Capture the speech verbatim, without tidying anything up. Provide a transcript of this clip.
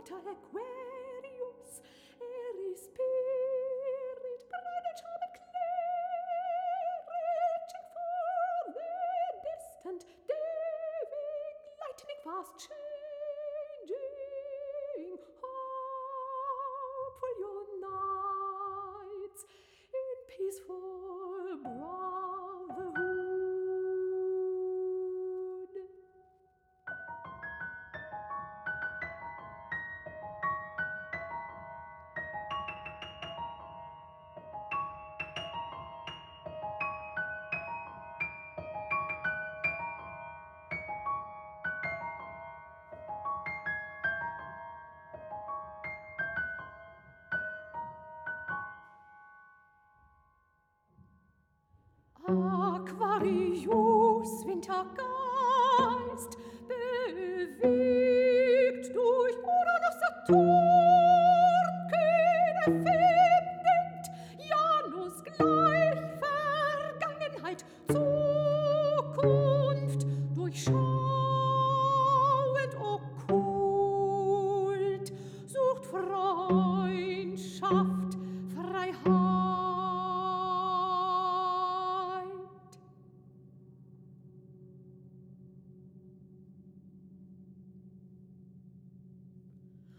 Alter Aquarius, Eris spirit, bridal charm and claret, reaching for the distant, daving, lightning fast changing, hopeful your nights in peaceful brotherhood. Aquarius, Wintergeist, bewegt durch Uranus Saturn,